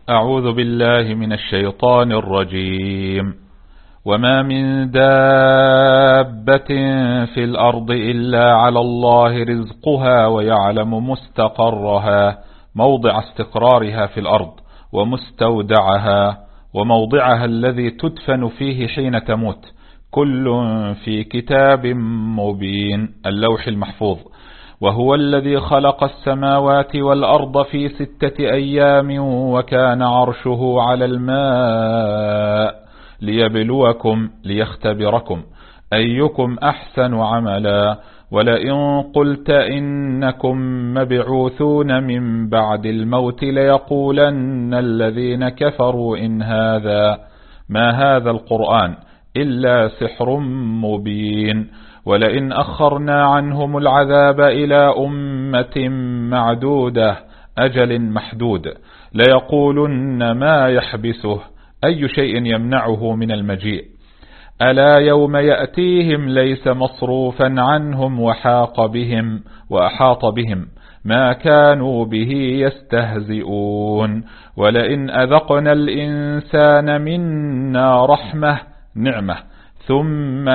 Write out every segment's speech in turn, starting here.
أعوذ بالله من الشيطان الرجيم. وما من دابة في الأرض إلا على الله رزقها ويعلم مستقرها موضع استقرارها في الأرض ومستودعها وموضعها الذي تدفن فيه حين تموت، كل في كتاب مبين اللوح المحفوظ. وهو الذي خلق السماوات والأرض في 6 أيام وكان عرشه على الماء ليبلوكم ليختبركم أيكم أحسن عملا. ولئن قلت إنكم مبعوثون من بعد الموت ليقولن الذين كفروا إن هذا ما هذا القرآن إلا سحر مبين. ولئن أخرنا عنهم العذاب إلى أمة معدودة أجل محدود ليقولن ما يحبسه أي شيء يمنعه من المجيء. ألا يوم يأتيهم ليس مصروفا عنهم وأحاط بهم ما كانوا به يستهزئون. ولئن أذقنا الإنسان منا رحمة نعمة ثم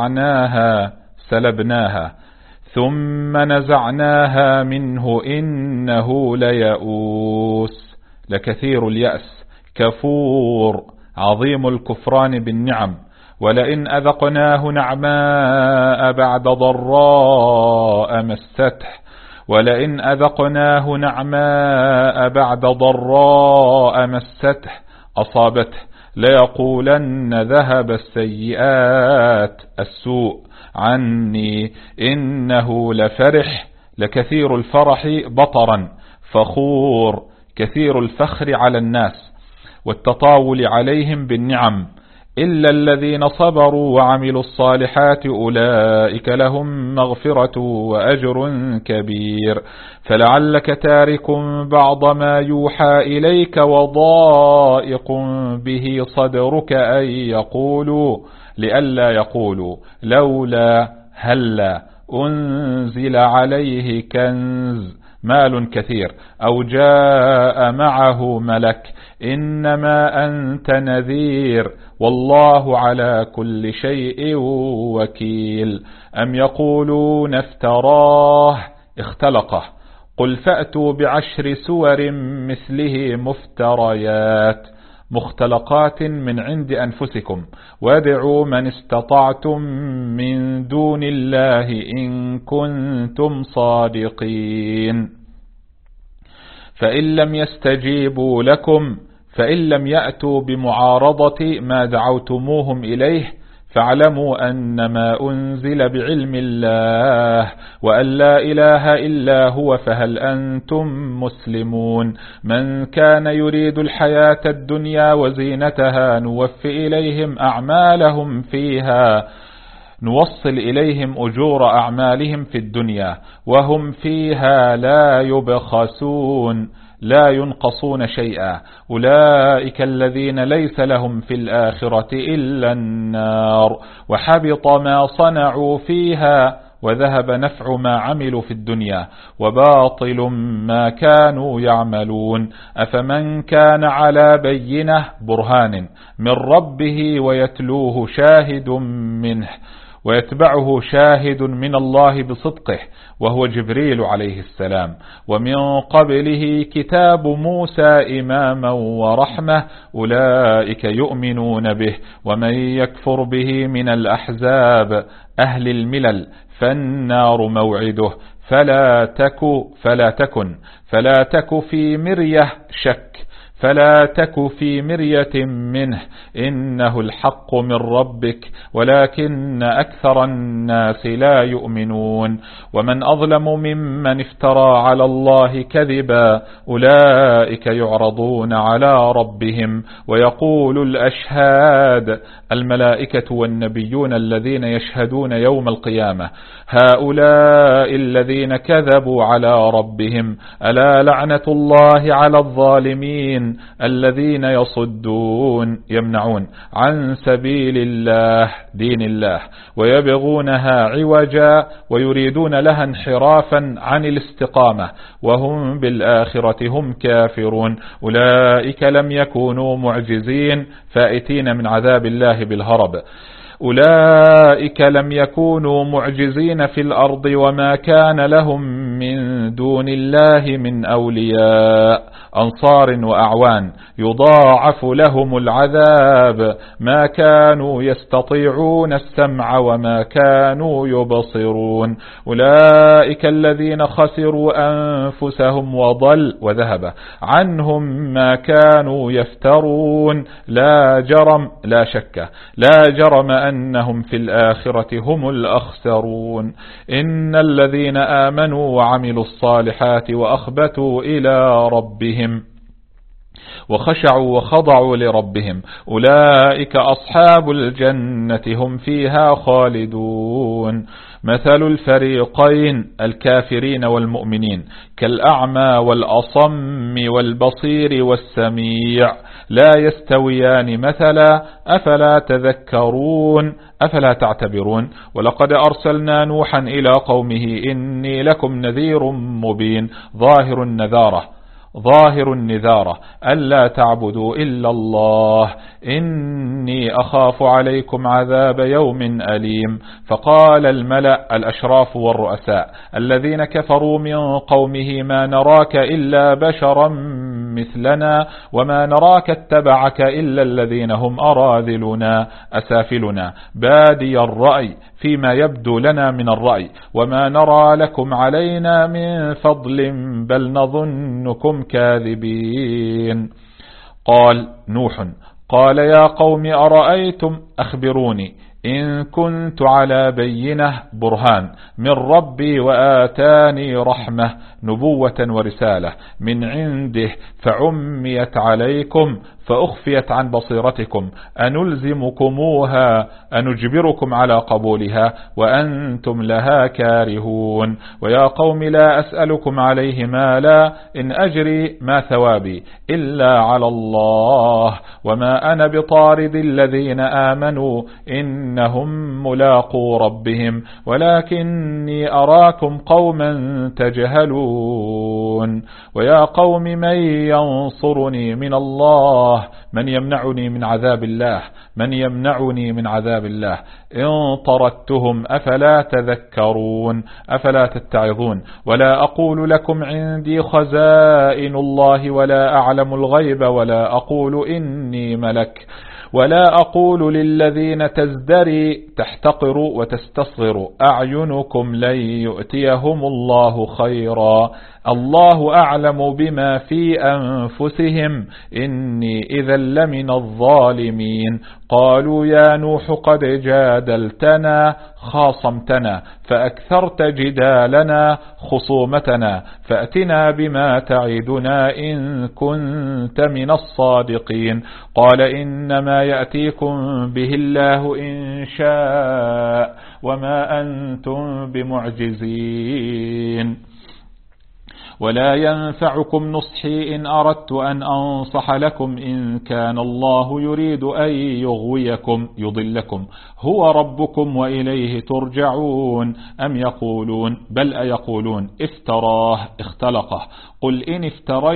نزعناها منه إنه ليئوس لكثير اليأس كفور عظيم الكفران بالنعم. ولئن أذقناه نعماء بعد ضراء مسته أصابته ليقولن ذهب السيئات السوء عني إنه لفرح لكثير الفرح بطرا فخور كثير الفخر على الناس والتطاول عليهم بالنعم. إلا الذين صبروا وعملوا الصالحات أولئك لهم مغفرة وأجر كبير. فلعلك تارك بعض ما يوحى إليك وضائق به صدرك أن يقولوا لئلا يقولوا لولا هلا أنزل عليه كنز مال كثير أو جاء معه ملك إنما أنت نذير والله على كل شيء وكيل. أم يقولون افتراه اختلقه قل فأتوا ب10 سور مثله مفتريات مختلقات من عند أنفسكم وادعوا من استطعتم من دون الله إن كنتم صادقين. فإن لم يستجيبوا لكم فإن لم يأتوا بمعارضة ما دعوتموهم إليه فاعلموا أنما أنزل بعلم الله وأن لا إله إلا هو فهل أنتم مسلمون. من كان يريد الحياة الدنيا وزينتها نوصل إليهم أجور أعمالهم في الدنيا وهم فيها لا يبخسون لا ينقصون شيئا. أولئك الذين ليس لهم في الآخرة إلا النار وحبط ما صنعوا فيها وذهب نفع ما عملوا في الدنيا وباطل ما كانوا يعملون. أفمن كان على بينة برهان من ربه ويتلوه شاهد منه ويتبعه شاهد من الله بصدقه وهو جبريل عليه السلام ومن قبله كتاب موسى إماما ورحمة أولئك يؤمنون به. ومن يكفر به من الأحزاب أهل الملل فالنار موعده فلا تك في مرية منه إنه الحق من ربك ولكن أكثر الناس لا يؤمنون. ومن أظلم ممن افترى على الله كذبا أولئك يعرضون على ربهم ويقول الأشهاد الملائكة والنبيون الذين يشهدون يوم القيامة هؤلاء الذين كذبوا على ربهم ألا لعنة الله على الظالمين الذين يصدون يمنعون عن سبيل الله دين الله ويبغونها عوجا ويريدون لها انحرافا عن الاستقامة وهم بالآخرة هم كافرون. أولئك لم يكونوا معجزين فائتين من عذاب الله بالهرب. أولئك لم يكونوا معجزين في الأرض وما كان لهم من دون الله من أولياء أنصار وأعوان يضاعف لهم العذاب ما كانوا يستطيعون السمع وما كانوا يبصرون. أولئك الذين خسروا أنفسهم وذهب عنهم ما كانوا يفترون. لا جرم أنهم في الآخرة هم الأخسرون. إن الذين آمنوا وعملوا الصالحات وأخبتوا إلى ربهم وخشعوا وخضعوا لربهم أولئك أصحاب الجنة هم فيها خالدون. مثل الفريقين الكافرين والمؤمنين كالأعمى والأصم والبصير والسميع لا يستويان مثلا أفلا تذكرون أفلا تعتبرون. ولقد أرسلنا نوحا إلى قومه إني لكم نذير مبين ظاهر النذارة ألا تعبدوا إلا الله إني أخاف عليكم عذاب يوم أليم. فقال الملأ الأشراف والرؤساء الذين كفروا من قومه ما نراك إلا بشرا مثلنا وما نراك اتبعك إلا الذين هم أراذلنا أسافلنا بادي الرأي فيما يبدو لنا من الرأي وما نرى لكم علينا من فضل بل نظنكم كاذبين. قال نوح قال يا قوم أرأيتم أخبروني إن كنت على بينة برهان من ربي وآتاني رحمة نبوة ورسالة من عنده فعميت عليكم فأخفيت عن بصيرتكم أنلزمكموها أنجبركم على قبولها وأنتم لها كارهون. ويا قوم لا أسألكم عليه مالا إن أجري ما ثوابي إلا على الله وما أنا بطارد الذين آمنوا إنهم ملاقو ربهم ولكني أراكم قوما تجهلون. ويا قوم من ينصرني من الله من يمنعني من عذاب الله إن طردتهم أفلا تذكرون أفلا تتعظون. ولا أقول لكم عندي خزائن الله ولا أعلم الغيب ولا أقول إني ملك ولا أقول للذين تزدري تحتقر وتستصغر أعينكم لن يؤتيهم الله خيرا الله أعلم بما في أنفسهم إني إذا لمن الظالمين. قالوا يا نوح قد جادلتنا خاصمتنا فأكثرت جدالنا خصومتنا فأتنا بما تعدنا إن كنت من الصادقين. قال إنما يأتيكم به الله إن شاء وما أنتم بمعجزين. ولا ينفعكم نصحي إن أردت أن أنصح لكم إن كان الله يريد أن يضلكم هو ربكم وإليه ترجعون. أم يقولون بل أيقولون افتراه اختلقه قل إن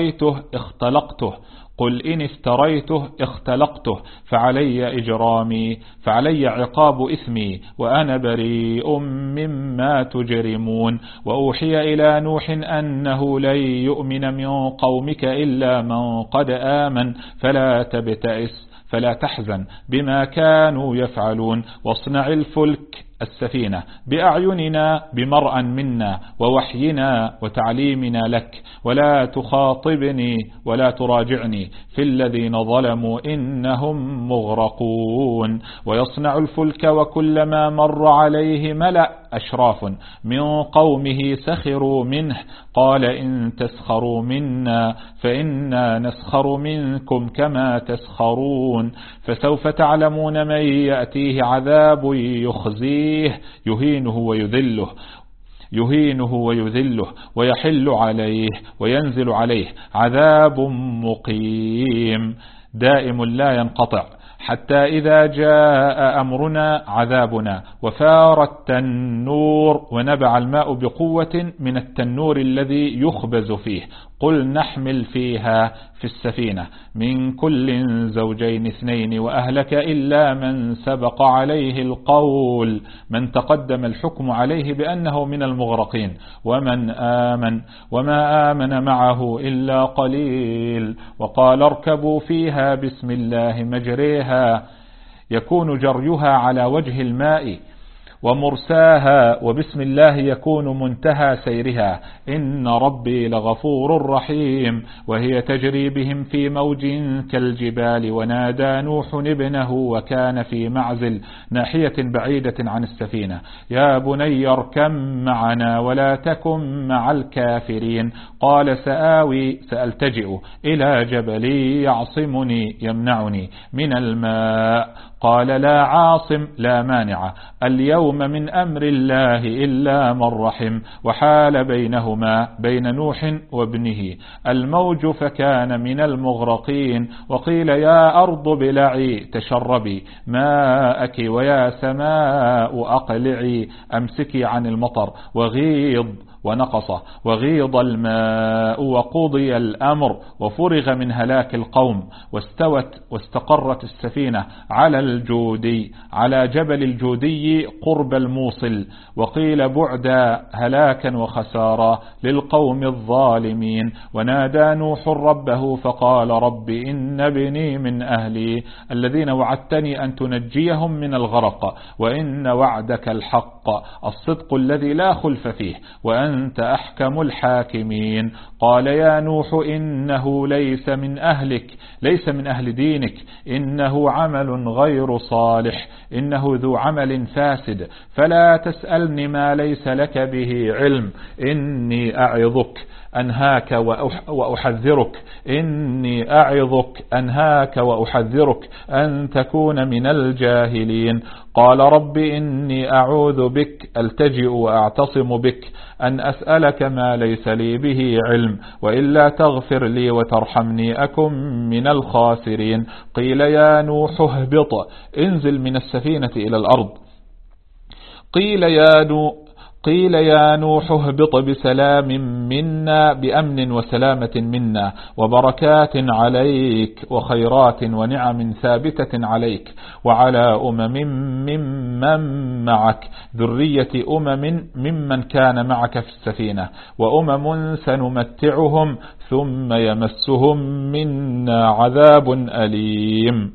افتريته اختلقته فعلي إجرامي فعلي عقاب إثمي وأنا بريء مما تجرمون. وأوحي إلى نوح أنه لن يؤمن من قومك إلا من قد آمن فلا تبتئس فلا تحزن بما كانوا يفعلون واصنع الفلك السفينة بأعيننا بمرأ منا ووحينا وتعليمنا لك ولا تخاطبني ولا تراجعني في الذين ظلموا إنهم مغرقون. ويصنع الفلك وكلما مر عليه ملأ أشراف من قومه سخروا منه قال إن تسخروا منا فإنا نسخر منكم كما تسخرون. فسوف تعلمون من يأتيه عذاب يخزيه يهينه ويذله يهينه ويذله ويحل عليه وينزل عليه عذاب مقيم دائم لا ينقطع، حتى إذا جاء أمرنا عذابنا وفار التنور ونبع الماء بقوة من التنور الذي يخبز فيه، قل نحمل فيها في السفينة من كل زوجين اثنين وأهلك إلا من سبق عليه القول، من تقدم الحكم عليه بأنه من المغرقين، ومن آمن وما آمن معه إلا قليل. وقال اركبوا فيها بسم الله مجريها، يكون جريها على وجه الماء، ومرساها، وبسم الله يكون منتهى سيرها، إن ربي لغفور رحيم. وهي تجري بهم في موج كالجبال، ونادى نوح ابنه وكان في معزل ناحية بعيدة عن السفينة، يا بني اركب معنا ولا تكن مع الكافرين. قال سألتجئ إلى جبل يعصمني يمنعني من الماء. قال لا عاصم لا مانع اليوم من أمر الله إلا من رحم، وحال بينهما بين نوح وابنه الموج فكان من المغرقين. وقيل يا أرض ابلعي تشربي ماءك، ويا سماء أقلعي أمسكي عن المطر، وغيض الماء وقضي الأمر، وفرغ من هلاك القوم، واستقرت السفينة على جبل الجودي قرب الموصل. وقيل بعدا هلاكا وخسارا للقوم الظالمين. ونادى نوح ربه فقال رب إن ابني من أهلي الذين وعدتني أن تنجيهم من الغرق، وإن وعدك الحق الصدق الذي لا خلف فيه، وأنت أحكم الحاكمين. قال يا نوح إنه ليس من أهلك، ليس من أهل دينك، إنه عمل غير صالح، إنه ذو عمل فاسد، فلا تسألني ما ليس لك به علم، إني أعظك أنهاك وأحذرك أن تكون من الجاهلين. قال رب إني أعوذ بك ألتجئ وأعتصم بك أن أسألك ما ليس لي به علم، وإلا تغفر لي وترحمني أكن من الخاسرين. قيل يا نوح اهبط، انزل من السفينة إلى الأرض. قيل يا نوح اهبط بسلام منا، بأمن وسلامة منا، وبركات عليك، وخيرات ونعم ثابتة عليك وعلى ممن معك، ذرية ممن كان معك في السفينة، وأمم سنمتعهم ثم يمسهم منا عذاب أليم.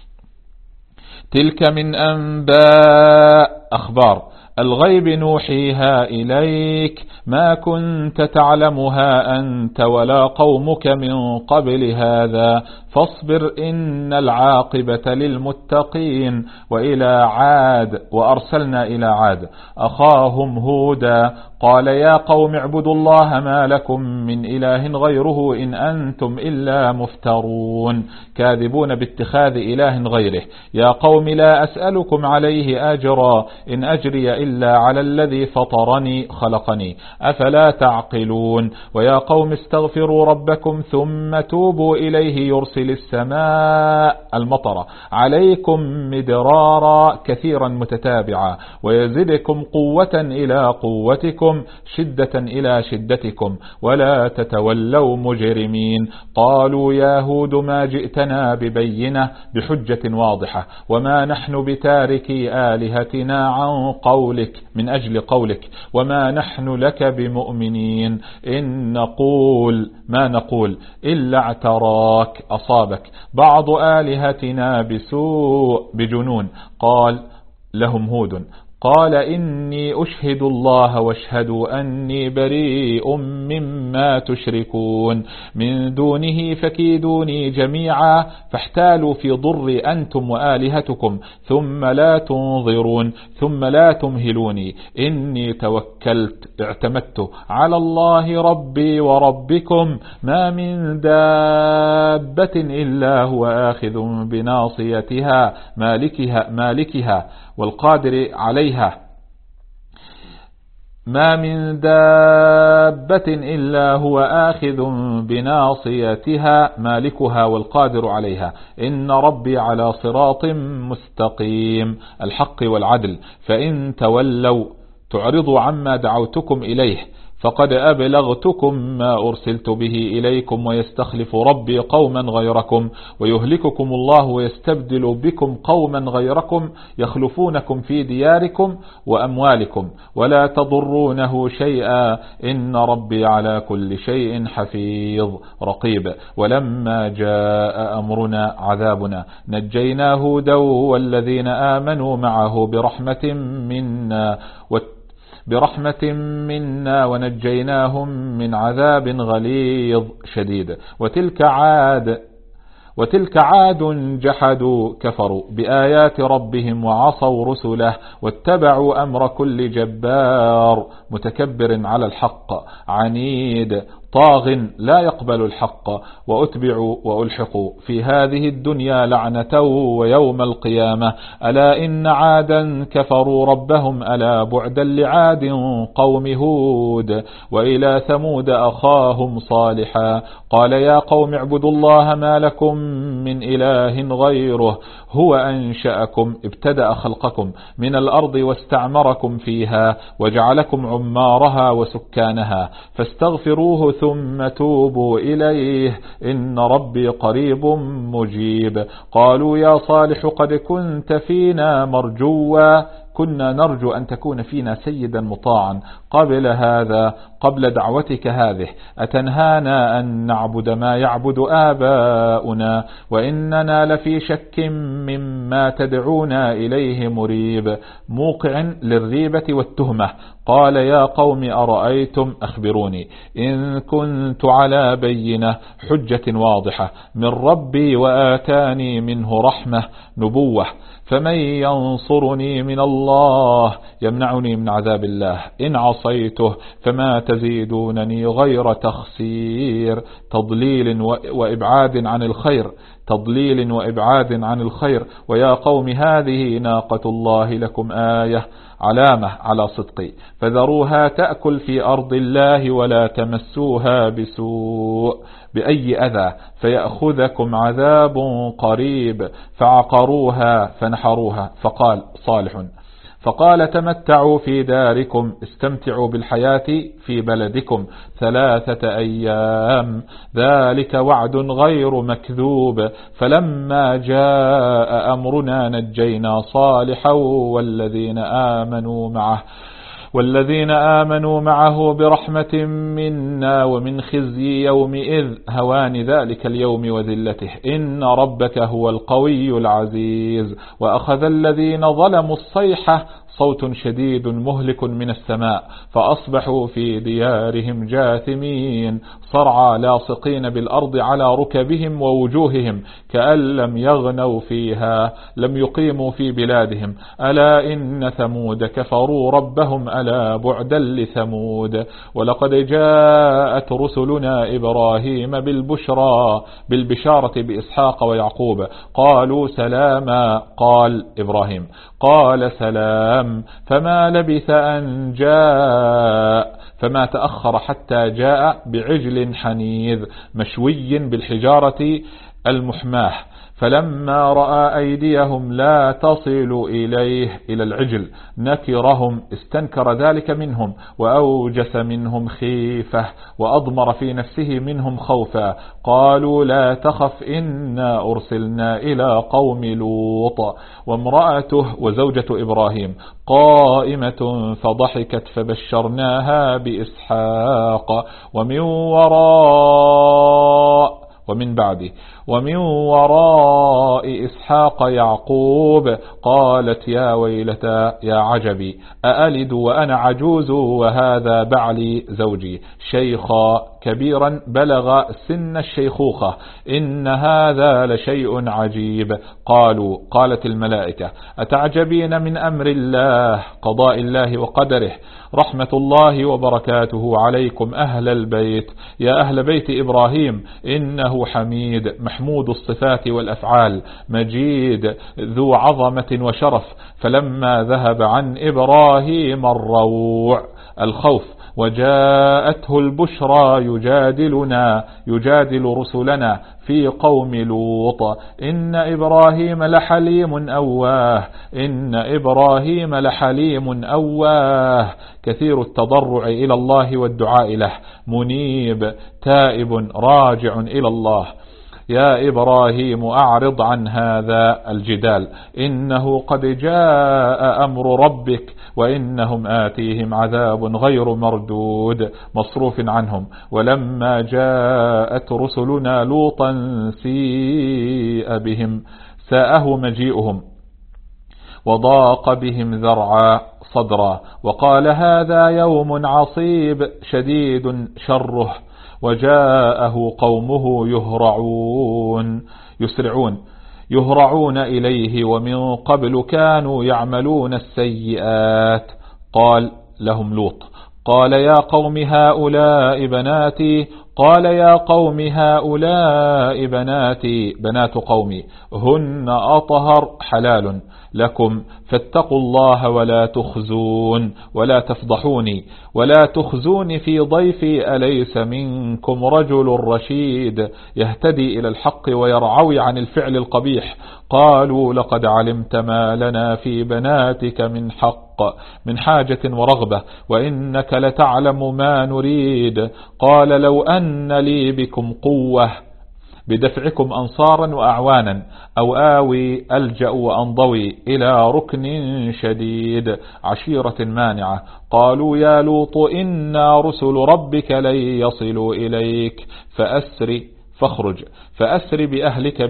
تلك من أنباء أخبار الغيب نوحيها إليك، ما كنت تعلمها أنت ولا قومك من قبل هذا، فاصبر إن العاقبة للمتقين. وأرسلنا إلى عاد أخاهم هودا قال يا قوم اعبدوا الله ما لكم من إله غيره إن أنتم إلا مفترون كاذبون باتخاذ إله غيره. يا قوم لا أسألكم عليه أجرا إن أجري إلا على الذي فطرني خلقني أفلا تعقلون. ويا قوم استغفروا ربكم ثم توبوا إليه يرسل السماء المطر عليكم مدرارا كثيرا متتابعا ويزدكم قوة إلى قوتكم شدة إلى شدتكم ولا تتولوا مجرمين. قالوا يا هود ما جئتنا ببينة بحجة واضحة وما نحن بتاركي آلهتنا عن قولك من أجل قولك وما نحن لك بمؤمنين إن ما نقول إلا اعتراك أصابك بعض آلهتنا بسوء بجنون. قال لهم هود قال إني أشهد الله واشهدوا أني بريء مما تشركون من دونه فكيدوني جميعا فاحتالوا في ضر أنتم وآلهتكم ثم لا تنظرون ثم لا تمهلوني إني اعتمدت على الله ربي وربكم ما من دابة إلا هو آخذ بناصيتها مالكها والقادر عليها ما من دابة إلا هو آخذ بناصيتها مالكها والقادر عليها، إن ربي على صراط مستقيم الحق والعدل. فإن تولوا تعرضوا عما دعوتكم إليه فقد أبلغتكم ما أرسلت به إليكم، ويستخلف ربي قوما غيركم ويهلككم الله ويستبدل بكم قوما غيركم يخلفونكم في دياركم وأموالكم ولا تضرونه شيئا، إن ربي على كل شيء حفيظ رقيب. ولما جاء أمرنا عذابنا نجينا هودا والذين آمنوا معه برحمة منا ونجيناهم من عذاب غليظ شديد. وتلك عاد جحدوا كفروا بآيات ربهم وعصوا رسله واتبعوا أمر كل جبار متكبر على الحق عنيد طاغ لا يقبل الحق، وأتبعوا وألحقوا في هذه الدنيا لعنة ويوم القيامة. ألا إن عادا كفروا ربهم ألا بعدا لعاد قوم هود. وإلى ثمود أخاهم صالحا قال يا قوم اعبدوا الله ما لكم من إله غيره هو أنشأكم ابتدأ خلقكم من الأرض واستعمركم فيها وجعلكم عمارها وسكانها فاستغفروه ثم توبوا إليه إن ربي قريب مجيب. قالوا يا صالح قد كنت فينا مرجوا كنا نرجو أن تكون فينا سيدا مطاعا قبل دعوتك هذه أتنهانا أن نعبد ما يعبد آباؤنا وإننا لفي شك مما تدعونا إليه مريب موقع للريبة والتهمة. قال يا قوم أرأيتم أخبروني إن كنت على بينة حجة واضحة من ربي وآتاني منه رحمة نبوة فمن ينصرني من الله يمنعني من عذاب الله إن عصيته فما تزيدونني غير تخسير تضليل وإبعاد عن الخير. ويا قوم هذه ناقة الله لكم آية علامة على صدقي فذروها تأكل في أرض الله ولا تمسوها بسوء بأي أذى فيأخذكم عذاب قريب. فعقروها فنحروها. فقال صالح تمتعوا في داركم استمتعوا بالحياة في بلدكم 3 أيام ذلك وعد غير مكذوب. فلما جاء أمرنا نجينا صالحا والذين آمنوا معه برحمة منا ومن خزي يومئذ هوان ذلك اليوم وذلته إن ربك هو القوي العزيز. وأخذ الذين ظلموا الصيحة صوت شديد مهلك من السماء فأصبحوا في ديارهم جاثمين صرعى لاصقين بالأرض على ركبهم ووجوههم كأن لم يغنوا فيها لم يقيموا في بلادهم. ألا إن ثمود كفروا ربهم ألا بعدا لثمود. ولقد جاءت رسلنا إبراهيم بالبشارة بإسحاق ويعقوب قالوا سلاما قال إبراهيم قال سلام فما لبث أن جاء فما تأخر حتى جاء بعجل حنيذ مشوي بالحجارة المحماه. فلما رأى أيديهم لا تصل إليه إلى العجل نكرهم استنكر ذلك منهم وأوجس منهم خيفة وأضمر في نفسه منهم خوفا. قالوا لا تخف إنا أرسلنا إلى قوم لوط وامرأته وزوجة إبراهيم قائمة فضحكت فبشرناها بإسحاق ومن وراء إسحاق يعقوب. قالت يا ويلتى يا عجبي أألد وأنا عجوز وهذا بعلي زوجي شيخا كبيرا بلغ سن الشيخوخة. إن هذا لشيء عجيب. قالت الملائكة: أتعجبين من أمر الله، قضاء الله وقدره، رحمة الله وبركاته عليكم أهل البيت، يا أهل بيت إبراهيم، إنه حميد محمود الصفات والأفعال، مجيد ذو عظمة وشرف. فلما ذهب عن إبراهيم الروع الخوف وجاءته البشرى يجادل رسلنا في قوم لوط، إن إبراهيم لحليم أواه كثير التضرع إلى الله والدعاء له، منيب تائب راجع إلى الله. يا إبراهيم أعرض عن هذا الجدال، إنه قد جاء أمر ربك، وإنهم آتيهم عذاب غير مردود مصروف عنهم. ولما جاءت رسلنا لوطا ساءه مجيئهم وضاق بهم ذرعا صدرا، وقال هذا يوم عصيب شديد شره. وجاءه قومه يهرعون إليه، ومن قبل كانوا يعملون السيئات. قال لهم لوط: قال يا قوم هؤلاء بناتي بنات قومي، هن أطهر حلال لكم، فاتقوا الله ولا تفضحوني ولا تخزوني في ضيفي، أليس منكم رجل رشيد يهتدي إلى الحق ويرعوي عن الفعل القبيح؟ قالوا لقد علمت ما لنا في بناتك من حق، من حاجة ورغبة، وإنك لتعلم ما نريد. قال لو أن لي بكم قوة بدفعكم أنصارا وأعوانا، أو آوي ألجأ وأنضوي إلى ركن شديد عشيرة مانعة. قالوا يا لوط إنا رسل ربك لن يصلوا إليك فأسر بأهلك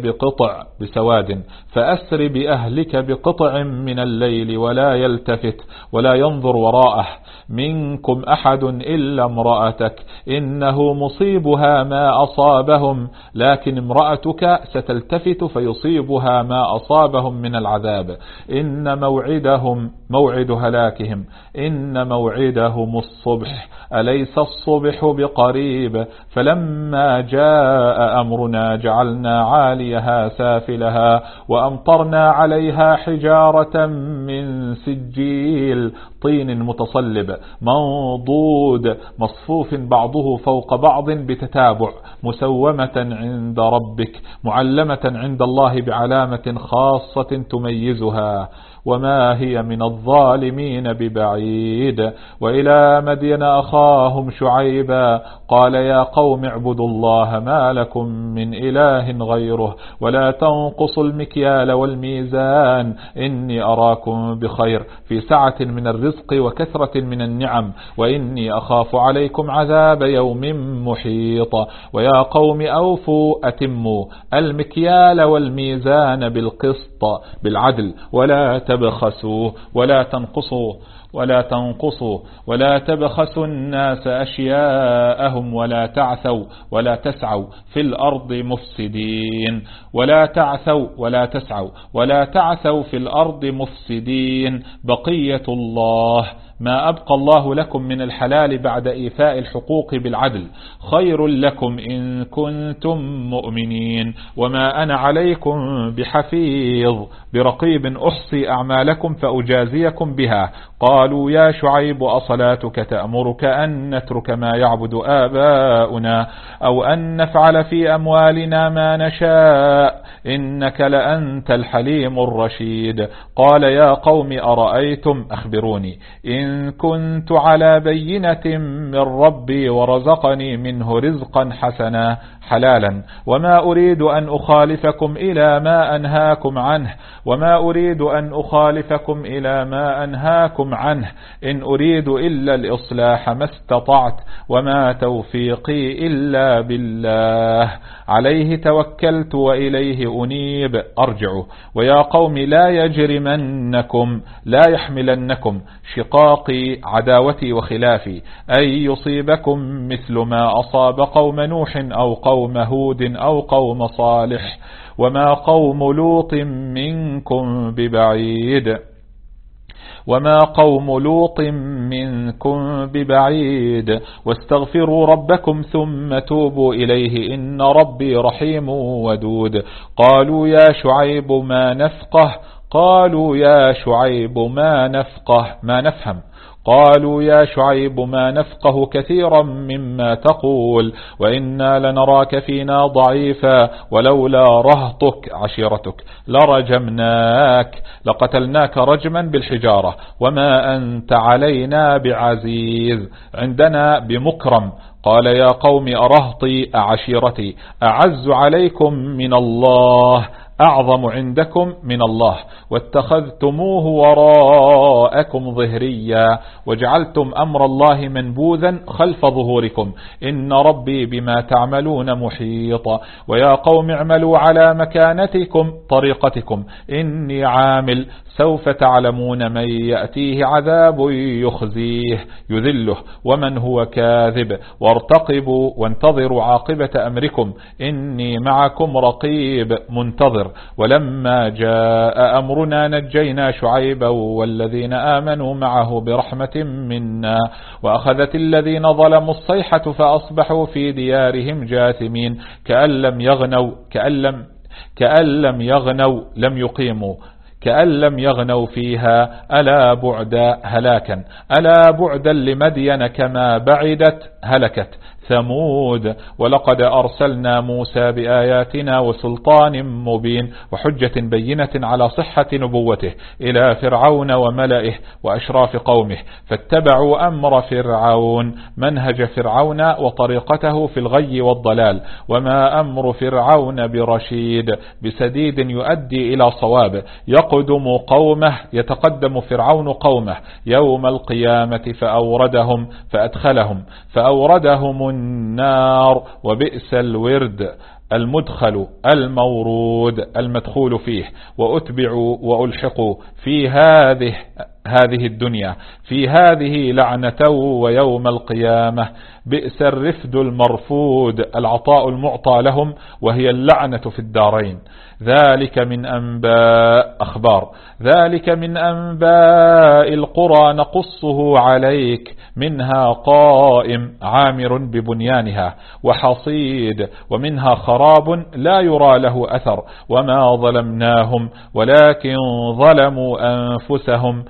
بقطع من الليل ولا يلتفت ولا ينظر وراءه منكم أحد إلا امرأتك، إنه مصيبها ما أصابهم، لكن امرأتك ستلتفت فيصيبها ما أصابهم من العذاب. إن موعد هلاكهم، إن موعدهم الصبح، أليس الصبح بقريب؟ فلما جاء أمرنا جعلنا عاليها سافلها وأمطرنا عليها حجارة من سجيل طين متصلب منضود مصفوف بعضه فوق بعض بتتابع، مسومة عند ربك معلمة عند الله بعلامة خاصة تميزها، وما هي من الظالمين ببعيد. وإلى مدين أخاهم شعيبا قال يا قوم اعبدوا الله ما لكم من إله غيره، ولا تنقصوا المكيال والميزان، إني أراكم بخير في سعة من الرزق وكثرة من النعم، وإني أخاف عليكم عذاب يوم محيط. ويا قوم أوفوا أتموا المكيال والميزان بالقسط بالعدل، ولا تبخسوا ولا تبخسوا الناس أشياءهم، ولا تسعوا في الأرض مفسدين، ولا تعثوا في الأرض مفسدين. بقية الله ما أبقى الله لكم من الحلال بعد إيفاء الحقوق بالعدل خير لكم إن كنتم مؤمنين، وما أنا عليكم بحفيظ برقيب أحصي أعمالكم فأجازيكم بها. قالوا يا شعيب أصلاتك تأمرك أن نترك ما يعبد آباؤنا أو أن نفعل في أموالنا ما نشاء، إنك لأنت الحليم الرشيد. قال يا قوم أرأيتم أخبروني إن كنت على بينة من ربي ورزقني منه رزقا حسنا حلالا، وما أريد أن أخالفكم إلى ما أنهاكم عنه، إن أريد إلا الإصلاح ما استطعت، وما توفيقي إلا بالله، عليه توكلت وإليه أنيب أرجع. ويا قوم لا يحملنكم شقاقي عداوتي وخلافي أن يصيبكم مثل ما أصاب قوم نوح أو قوم هود أو قوم صالح وما قوم لوط منكم ببعيد واستغفروا ربكم ثم توبوا إليه إن ربي رحيم ودود. قالوا يا شعيب ما نفقه ما نفقه كثيرا مما تقول وإنا لنراك فينا ضعيفا ولولا رهطك عشيرتك لرجمناك لقتلناك رجما بالحجارة وما أنت علينا بعزيز عندنا بمكرم. قال يا قوم أرهطي أعشيرتي أعز عليكم من الله أعظم عندكم من الله واتخذتموه وراءكم ظهريا وجعلتم أمر الله منبوذا خلف ظهوركم إن ربي بما تعملون محيط. ويا قوم اعملوا على مكانتكم طريقتكم إني عامل سوف تعلمون من يأتيه عذاب يخزيه يذله ومن هو كاذب وارتقبوا وانتظروا عاقبة أمركم إني معكم رقيب منتظر. ولما جاء أمرنا نجينا شعيبا والذين آمنوا معه برحمة منا وأخذت الذين ظلموا الصيحة فأصبحوا في ديارهم جاثمين كأن لم يغنوا فيها ألا بعدا لمدين كما بعدت هلكت ثمود. ولقد أرسلنا موسى بآياتنا وسلطان مبين وحجة بينة على صحة نبوته إلى فرعون وملئه وأشراف قومه فاتبعوا أمر فرعون منهج فرعون وطريقته في الغي والضلال وما أمر فرعون برشيد بسديد يؤدي إلى صواب يقدم قومه يتقدم فرعون قومه يوم القيامة فأوردهم النار وبئس الورد المدخل المورود المدخول فيه وأتبعوا وألحقوا في هذه الدنيا في هذه لعنة ويوم القيامة بئس الرفد المرفود العطاء المعطى لهم وهي اللعنة في الدارين. ذلك من أنباء القرى نقصه عليك منها قائم عامر ببنيانها وحصيد ومنها خراب لا يرى له أثر وما ظلمناهم ولكن ظلموا أنفسهم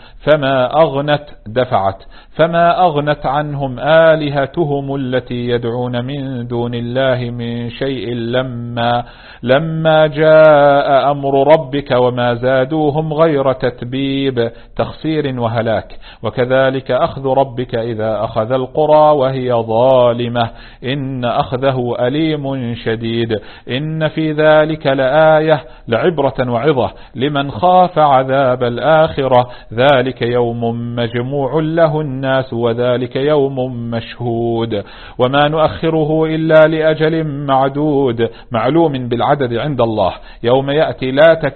فما أغنت عنهم آلهتهم التي يدعون من دون الله من شيء لما جاء أمر ربك وما زادوهم غير تتبيب تخسير وهلاك. وكذلك أخذ ربك إذا أخذ القرى وهي ظالمة إن أخذه أليم شديد إن في ذلك لآية لعبرة وعظة لمن خاف عذاب الآخرة ذلك يوم مجموع له الناس وذلك يوم مشهود وما نؤخره إلا لأجل معلوم بالعدد عند الله يوم يأتي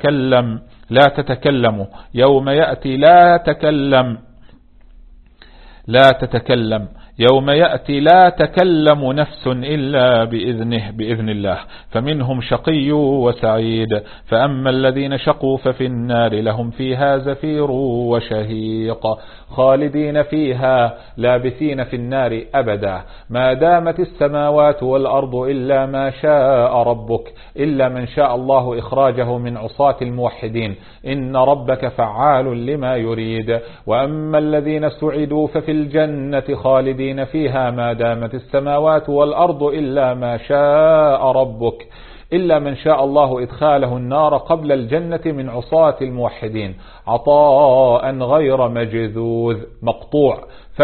لا تكلم نفس إلا بإذن الله فمنهم شقي وسعيد فأما الذين شقوا ففي النار لهم فيها زفير وشهيق خالدين فيها لابثين في النار أبدا ما دامت السماوات والأرض إلا ما شاء ربك إلا من شاء الله إخراجه من عصاة الموحدين إن ربك فعال لما يريد. وأما الذين سعدوا ففي الجنة خالدين فيها ما دامت السماوات والأرض إلا ما شاء ربك إلا من شاء الله إدخاله النار قبل الجنة من عصاة الموحدين عطاء غير مجذوذ مقطوع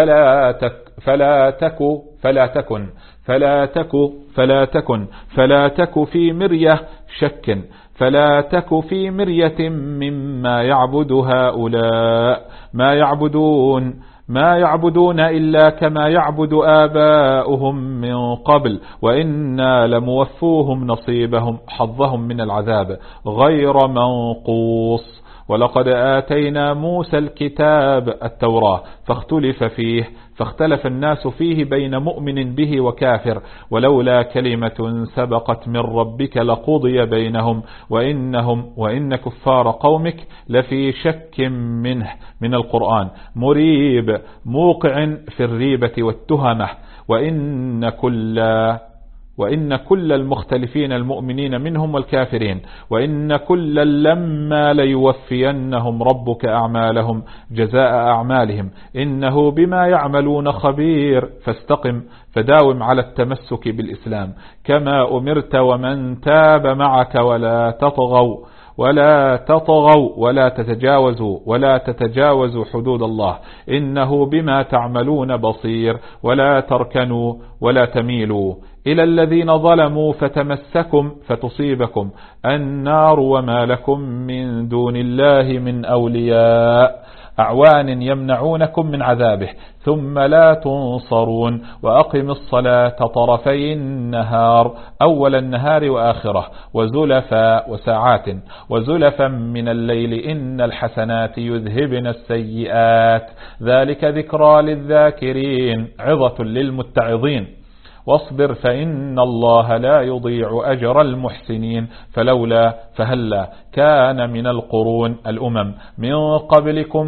فلا تك في مرية مما يعبد هؤلاء ما يعبدون إلا كما يعبد آباؤهم من قبل وإنا لموفوهم نصيبهم حظهم من العذاب غير منقوص ولقد آتينا موسى الكتاب التوراة فاختلف فيه فاختلف الناس فيه بين مؤمن به وكافر ولولا كلمة سبقت من ربك لقضي بينهم وإن كفار قومك لفي شك منه من القرآن مريب موقع في الريبة والتهمة وإن كل المختلفين المؤمنين منهم والكافرين وإن كل لما ليوفينهم ربك أعمالهم جزاء أعمالهم إنه بما يعملون خبير فاستقم فداوم على التمسك بالإسلام كما أمرت ومن تاب معك ولا تطغوا ولا تتجاوزوا حدود الله إنه بما تعملون بصير ولا تركنوا ولا تميلوا إلى الذين ظلموا فتمسكم فتصيبكم النار وما لكم من دون الله من أولياء أعوان يمنعونكم من عذابه ثم لا تنصرون وأقم الصلاة طرفي النهار أول النهار وآخره وزلفا وساعات وزلفا من الليل إن الحسنات يذهبن السيئات ذلك ذكرى للذاكرين عظة للمتعظين واصبر فإن الله لا يضيع أجر المحسنين فهلا كان من القرون الأمم من قبلكم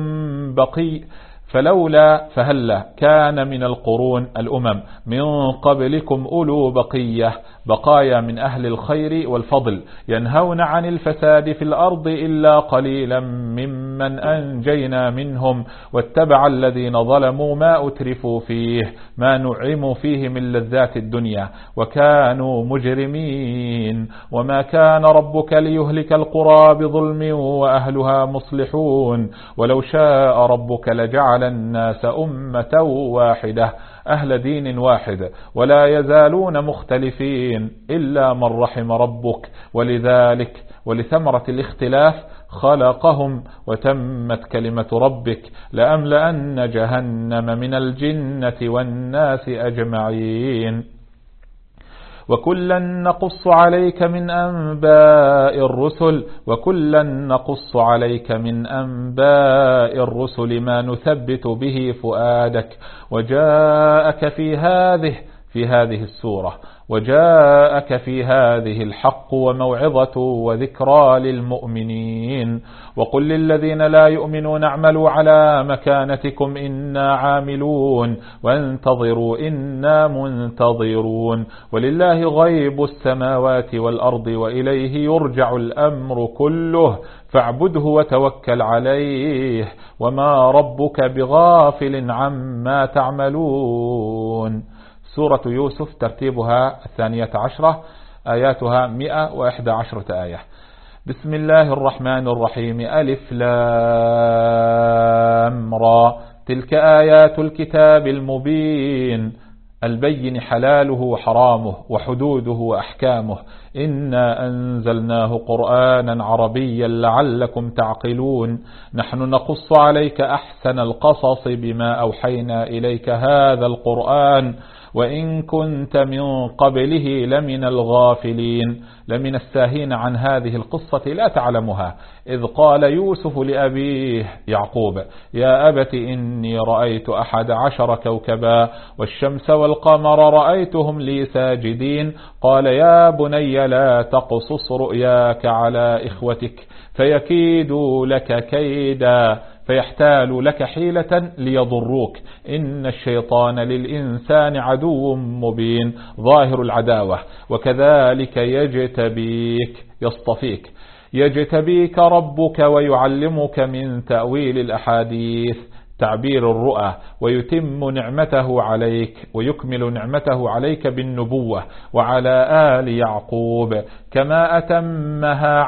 فهلا كان من القرون الأمم من قبلكم أولو بقايا من أهل الخير والفضل ينهون عن الفساد في الأرض إلا قليلا ممن أنجينا منهم واتبع الذين ظلموا ما أترفوا فيه ما نعموا فيه من لذات الدنيا وكانوا مجرمين وما كان ربك ليهلك القرى بظلم وأهلها مصلحون ولو شاء ربك لجعل الناس أمة واحدة أهل دين واحد ولا يزالون مختلفين إلا من رحم ربك ولثمرة الاختلاف خلقهم وتمت كلمة ربك لأملأن جهنم من الجنة والناس أجمعين وكلا نقص عليك من أنباء الرسل ما نثبت به فؤادك وجاءك في هذه السورة وجاءك في هذه الحق وموعظة وذكرى للمؤمنين وقل للذين لا يؤمنون اعملوا على مكانتكم إنا عاملون وانتظروا إنا منتظرون ولله غيب السماوات والأرض وإليه يرجع الأمر كله فاعبده وتوكل عليه وما ربك بغافل عما تعملون. سورة يوسف ترتيبها 12 آياتها 111 آية. بسم الله الرحمن الرحيم ألف لام را تلك آيات الكتاب المبين البين حلاله وحرامه وحدوده وأحكامه إنا أنزلناه قرآنا عربيا لعلكم تعقلون نحن نقص عليك أحسن القصص بما أوحينا إليك هذا القرآن وإن كنت من قبله لمن الغافلين لمن الساهين عن هذه القصة لا تعلمها إذ قال يوسف لأبيه يعقوب يا أبت إني رأيت 11 كوكبا والشمس والقمر رأيتهم لي ساجدين قال يا بني لا تقصص رؤياك على إخوتك فيكيدوا لك كيدا فيحتال لك حيلة ليضروك إن الشيطان للإنسان عدو مبين ظاهر العداوة وكذلك يجتبيك ربك ويعلمك من تأويل الأحاديث تعبير الرؤى ويكمل نعمته عليك بالنبوة وعلى آل يعقوب كما أتمها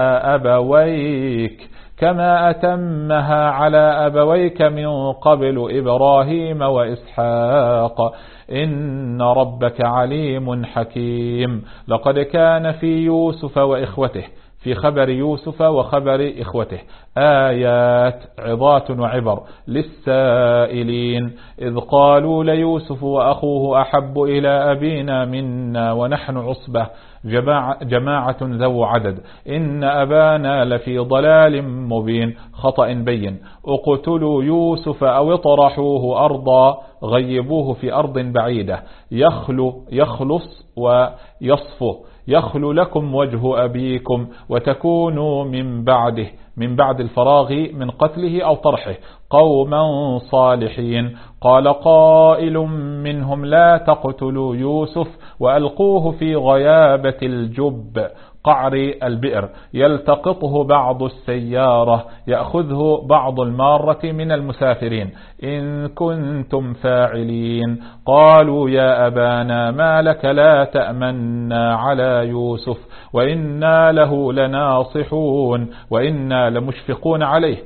على أبويك من قبل إبراهيم وإسحاق إن ربك عليم حكيم لقد كان في يوسف وإخوته في خبر يوسف وخبر إخوته آيات عظات وعبر للسائلين. إذ قالوا ليوسف وأخوه أحب إلى أبينا منا ونحن عصبة جماعة ذو عدد إن أبانا لفي ضلال مبين خطأ بين. اقتلوا يوسف أو اطرحوه أرضا غيبوه في أرض بعيدة يخلص ويصفه يخلو لكم وجه أبيكم وتكونوا من بعد الفراغ من قتله أو طرحه قوما صالحين. قال قائل منهم لا تقتلوا يوسف وألقوه في غيابة الجب قعر البئر يلتقطه بعض السيارة يأخذه بعض المارة من المسافرين إن كنتم فاعلين. قالوا يا أبانا ما لك لا تأمنا على يوسف وإنا له لناصحون وإنا لمشفقون عليه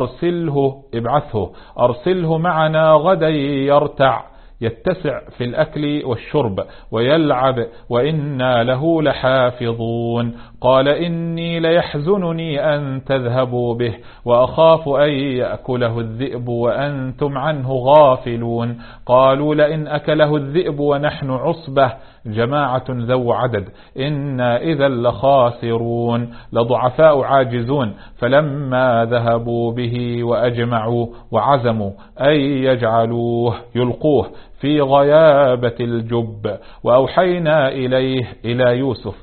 أرسله معنا غدا يتسع في الأكل والشرب ويلعب وإنا له لحافظون. قال إني ليحزنني أن تذهبوا به وأخاف أن يأكله الذئب وأنتم عنه غافلون. قالوا لئن أكله الذئب ونحن عصبة جماعة ذو عدد إنا إذا لخاسرون لضعفاء عاجزون. فلما ذهبوا به وأجمعوا وعزموا أن يلقوه في غيابة الجب وأوحينا إليه إلى يوسف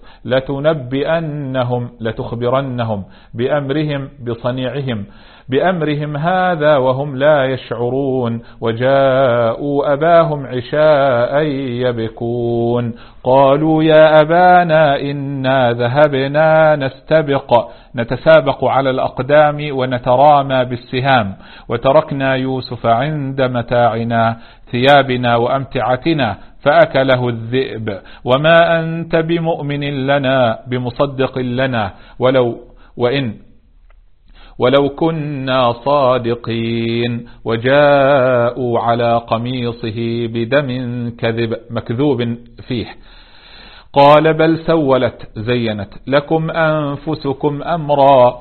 لتخبرنهم بأمرهم هذا وهم لا يشعرون. وجاءوا أباهم عشاء يبكون. قالوا يا أبانا إنا ذهبنا نتسابق على الأقدام ونترامى بالسهام وتركنا يوسف عند متاعنا ثيابنا وأمتعتنا فأكله الذئب وما أنت بمصدق لنا ولو كنا صادقين. وجاءوا على قميصه بدم مكذوب فيه قال بل سولت زينت لكم أنفسكم أمرا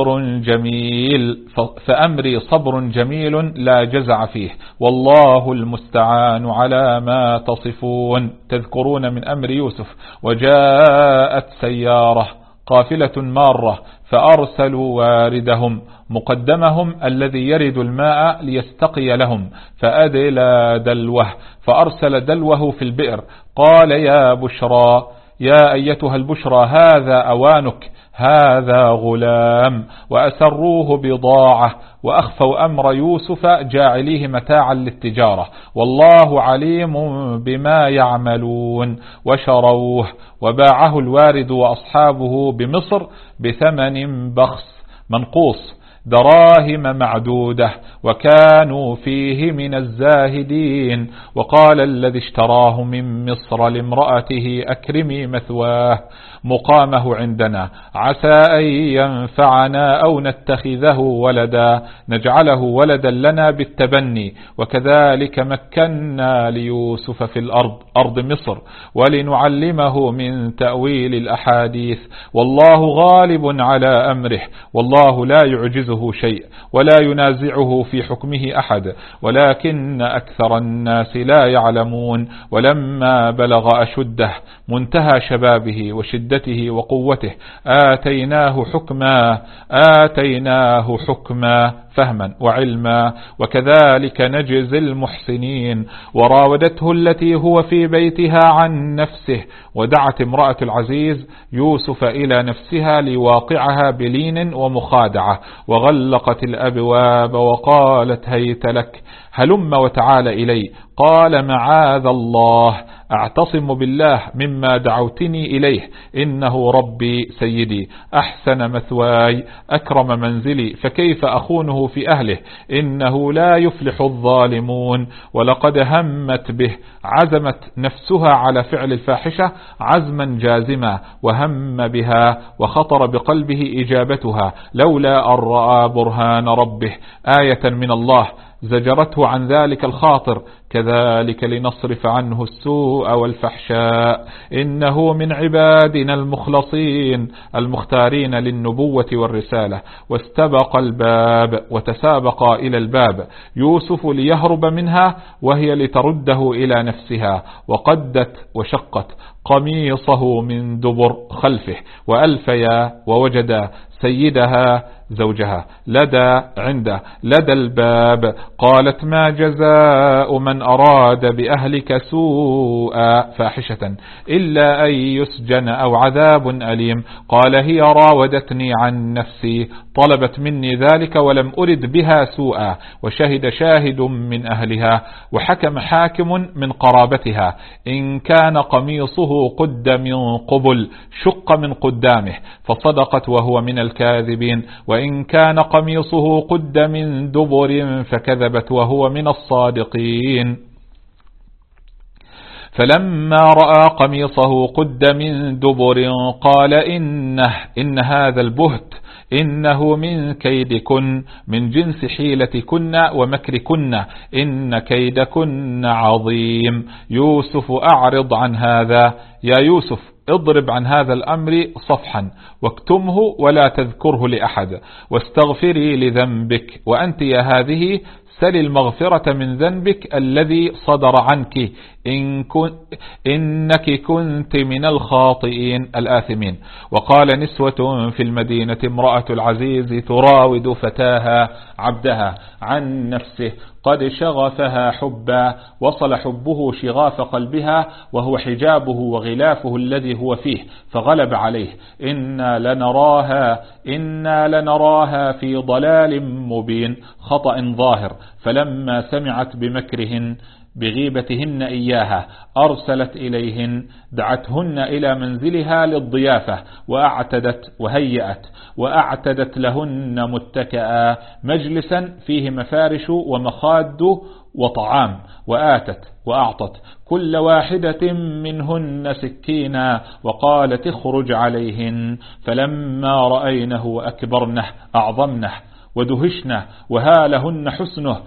فأمري صبر جميل لا جزع فيه والله المستعان على ما تصفون. تذكرون من أمر يوسف. وجاءت سيارة قافلة مارة فأرسلوا واردهم مقدمهم الذي يرد الماء ليستقي لهم فأدلى دلوه فأرسل دلوه في البئر. قال يا أيتها البشرى هذا أوانك هذا غلام. وأسروه بضاعة وأخفوا أمر يوسف جاعليه متاعا للتجارة والله عليم بما يعملون. وشروه وباعه الوارد وأصحابه بمصر بثمن بخس منقوص دراهم معدودة وكانوا فيه من الزاهدين. وقال الذي اشتراه من مصر لامرأته أكرمي مثواه مقامه عندنا عسى أن ينفعنا أو نتخذه ولدا نجعله ولدا لنا بالتبني وكذلك مكنا ليوسف في أرض مصر ولنعلمه من تأويل الأحاديث والله غالب على أمره والله لا يعجزه شيء ولا ينازعه في حكمه أحد ولكن أكثر الناس لا يعلمون. ولما بلغ أشده منتهى شبابه وشدته وقوته آتيناه حكما فهما وعلما وكذلك نجزي المحسنين. وراودته التي هو في بيتها عن نفسه ودعت امرأة العزيز يوسف إلى نفسها لواقعها بلين ومخادعة وغلقت الأبواب وقالت هيت لك هلم وتعال إلي. قال معاذ الله أعتصم بالله مما دعوتني إليه إنه ربي سيدي أحسن مثواي أكرم منزلي فكيف أخونه في أهله إنه لا يفلح الظالمون. ولقد همت به عزمت نفسها على فعل الفاحشة عزما جازما وهم بها وخطر بقلبه إجابتها لولا أن رأى برهان ربه آية من الله زجرته عن ذلك الخاطر. كذلك لنصرف عنه السوء والفحشاء إنه من عبادنا المخلصين المختارين للنبوة والرسالة. واستبق الباب وتسابق إلى الباب يوسف ليهرب منها وهي لترده إلى نفسها، وقدت وشقت قميصه من دبر خلفه، وألفيا ووجدا سيدها زوجها لدى الباب. قالت ما جزاء من أراد بأهلك سوءا فاحشة إلا أن يسجن أو عذاب أليم. قال هي راودتني عن نفسي، طلبت مني ذلك ولم أرد بها سوءا. وشهد شاهد من أهلها وحكم حاكم من قرابتها إن كان قميصه قد من قبل شق من قدامه فصدقت وهو من الكاذبين، وإن كان قميصه قد من دبر فكذبت وهو من الصادقين. فلما رأى قميصه قد من دبر قال إن هذا البهت إنه من كيدكن من جنس حيلتكن ومكركن إن كيدكن عظيم. يوسف أعرض عن هذا، يا يوسف اضرب عن هذا الأمر صفحا واكتمه ولا تذكره لأحد، واستغفري لذنبك وأنت يا هذه سل المغفرة من ذنبك الذي صدر عنك إنك كنت من الخاطئين الآثمين. وقال نسوة في المدينة امرأة العزيز تراود فتاها عبدها عن نفسه قد شغفها حبا، وصل حبه شغاف قلبها وهو حجابه وغلافه الذي هو فيه فغلب عليه. إنا لنراها في ضلال مبين، خطأ ظاهر. فلما سمعت بغيبتهن إياها أرسلت إليهن، دعتهن إلى منزلها للضيافة وأعتدت لهن متكئا مجلسا فيه مفارش ومخاد وطعام، وآتت وأعطت كل واحدة منهن سكينا وقالت اخرج عليهن. فلما رأينه أكبرنه أعظمنه ودهشنا وهالهن حسنه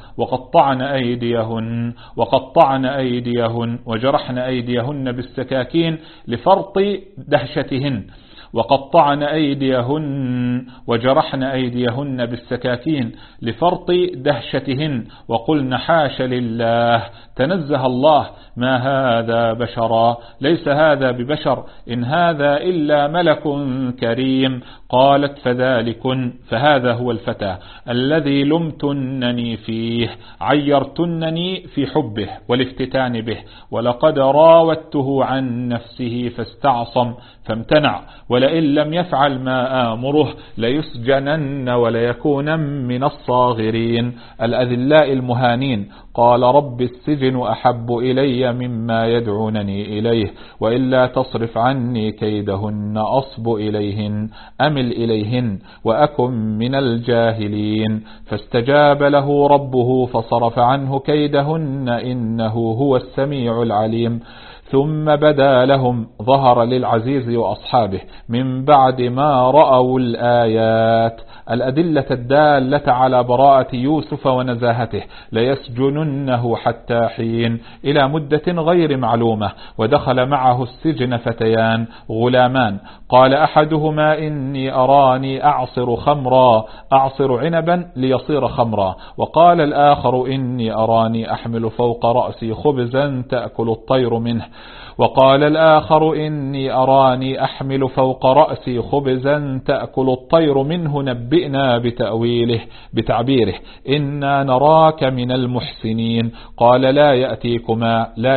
وقطعن أيديهن وجرحن أيديهن بالسكاكين لفرط دهشتهن وقطعن أيديهن وجرحن أيديهن بالسكاكين لفرط دهشتهن وقلن حاش لله، تنزه الله، ما هذا بشرا، ليس هذا ببشر، إن هذا إلا ملك كريم. قالت فذلكن، فهذا هو الفتى الذي لمتنني فيه، عيرتنني في حبه والافتتان به، ولقد راودته عن نفسه فاستعصم فامتنع، ولئن لم يفعل ما آمره ليسجنن وليكون من الصاغرين الأذلاء المهانين. قال رب السجن أحب إلي مما يدعونني إليه، وإلا تصرف عني كيدهن أصب إليهن أمل إليهن وأكن من الجاهلين. فاستجاب له ربه فصرف عنه كيدهن إنه هو السميع العليم. ثم بدا لهم، ظهر للعزيز وأصحابه من بعد ما رأوا الآيات الأدلة الدالة على براءة يوسف ونزاهته، ليسجننه حتى حين، إلى مدة غير معلومة. ودخل معه السجن فتيان غلامان، قال أحدهما إني أراني أعصر عنبا ليصير خمرا، وقال الآخر إني أراني أحمل فوق رأسي خبزا تأكل الطير منه، وقال الآخر إني أراني أحمل فوق رأسي خبزا تأكل الطير منه نبئنا بتعبيره إنا نراك من المحسنين. قال لا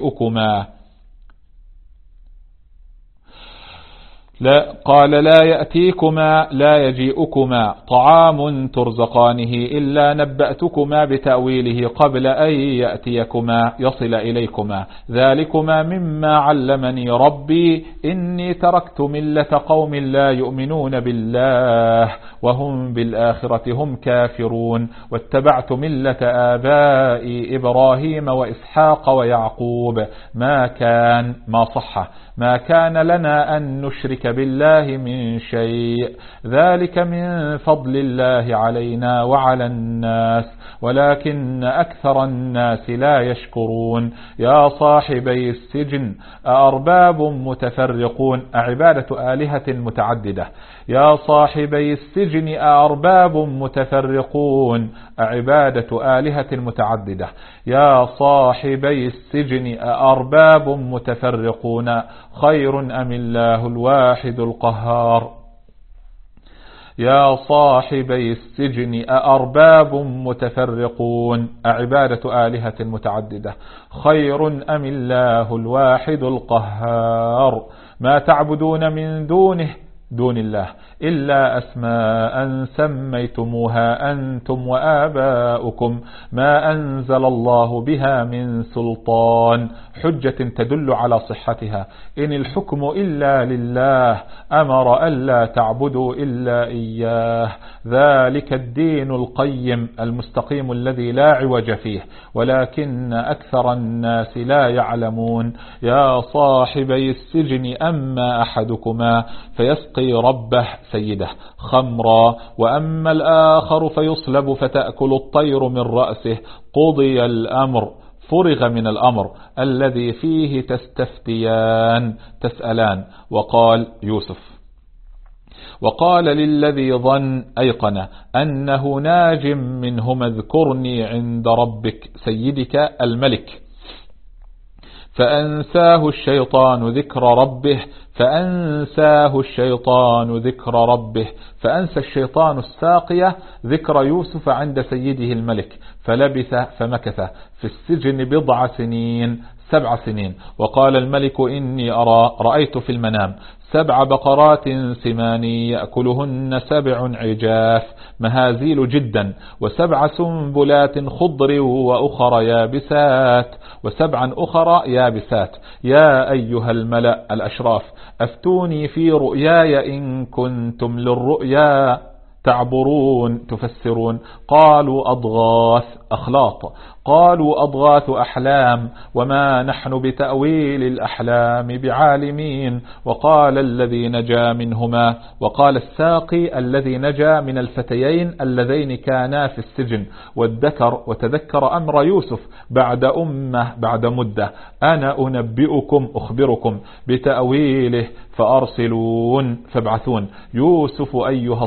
يجيئكما طعام ترزقانه إلا نبأتكما بتأويله قبل أن يأتيكما يصل إليكما، ذلكما مما علمني ربي إني تركت ملة قوم لا يؤمنون بالله وهم بالآخرة هم كافرون، واتبعت ملة آبائي إبراهيم وإسحاق ويعقوب ما كان لنا أن نشرك نشرك بالله من شيء، ذلك من فضل الله علينا وعلى الناس ولكن أكثر الناس لا يشكرون. يا صاحبي السجن أأرباب متفرقون، عبادة آلهة متعددة. يا صاحبي السجن أأرباب متفرقون، عبادة آلهة متعددة. يا صاحبي السجن أأرباب متفرقون خير أم الله الواحد القهار. يا صاحبي السجن أأرباب متفرقون، عبادة آلهة متعددة خير أم الله الواحد القهار. ما تعبدون من دون الله إلا أسماء سميتموها أنتم وآباؤكم ما أنزل الله بها من سلطان، حجة تدل على صحتها. إن الحكم إلا لله أمر ألا تعبدوا إلا إياه، ذلك الدين القيم المستقيم الذي لا عوج فيه ولكن أكثر الناس لا يعلمون. يا صاحبي السجن أما أحدكما فيسقي ربه سيده خمرا وأما الآخر فيصلب فتأكل الطير من رأسه، قضي الأمر، فرغ من الأمر الذي فيه تسألان. وقال يوسف وقال للذي ظن أيقن أنه ناج منهما اذكرني عند ربك سيدك الملك، فأنساه الشيطان ذكر ربه فأنسى الشيطان الساقية ذكر يوسف عند سيده الملك، فمكث في السجن 7 سنين. وقال الملك إني رأيت في المنام 7 بقرات سمان يأكلهن 7 عجاف مهازيل جدا، و7 سنبلات خضر وأخر يابسات، و7 أخرى يابسات. يا أيها الملأ الأشراف أفتوني في رؤياي إن كنتم للرؤيا تعبرون تفسرون. قالوا أضغاث أحلام وما نحن بتأويل الأحلام بعالمين. وقال الساقي الذي نجا من الفتيين اللذين كانا في السجن وتذكر أمر يوسف بعد مدة، أنا أخبركم بتأويله فابعثون يوسف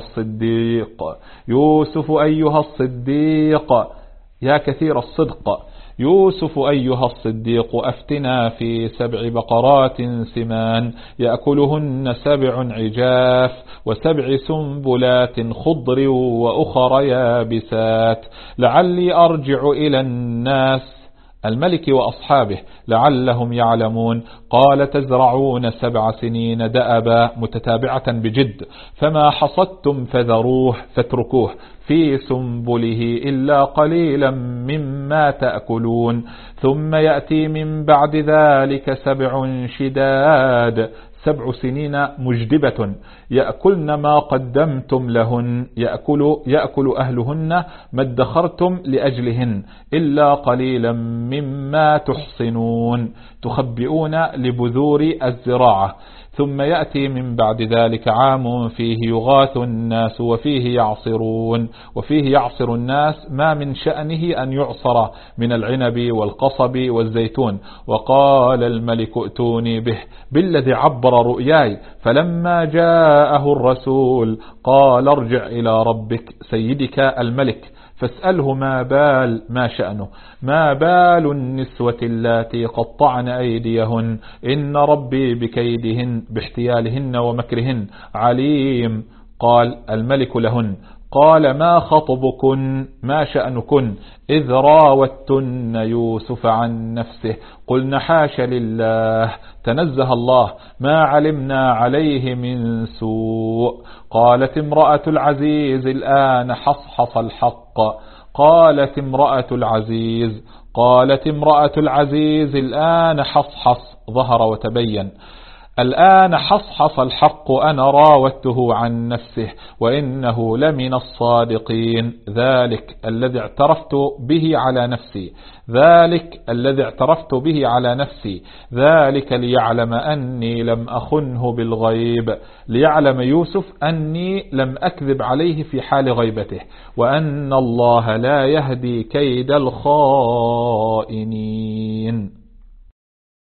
أيها الصديق يا كثير الصدق، يوسف أيها الصديق أفتنا في 7 بقرات سمان يأكلهن 7 عجاف و7 سنبلات خضر وأخر يابسات لعلي أرجع إلى الناس الملك وأصحابه لعلهم يعلمون. قال تزرعون 7 سنين دأبا متتابعة بجد، فما حصدتم فاتركوه في سنبله إلا قليلا مما تأكلون، ثم يأتي من بعد ذلك 7 شداد 7 سنين مجدبة يأكلن ما قدمتم لهن، يأكل أهلهن ما ادخرتم لأجلهن إلا قليلا مما تخبئون لبذور الزراعة. ثم يأتي من بعد ذلك عام فيه يغاث الناس وفيه يعصر الناس ما من شأنه أن يعصر من العنب والقصب والزيتون. وقال الملك ائتوني به بالذي عبر رؤياي، فلما جاءه الرسول قال ارجع إلى ربك سيدك الملك فاسأله ما شأنه، ما بال النسوة اللاتي قطعن أيديهن، إن ربي بكيدهن باحتيالهن ومكرهن عليم. قال الملك لهن قال ما خطبكن ما شأنكن إذ راوتن يوسف عن نفسه قلن حاش لله تنزه الله ما علمنا عليه من سوء. قالت امرأة العزيز الآن حصحص الحق، قالت امرأة العزيز الآن حصحص ظهر وتبين، الآن حصحص الحق أنا راودته عن نفسه وإنه لمن الصادقين. ذلك الذي اعترفت به على نفسي، ذلك الذي اعترفت به على نفسي، ذلك ليعلم أني لم أخنه بالغيب، ليعلم يوسف أني لم أكذب عليه في حال غيبته، وأن الله لا يهدي كيد الخائنين.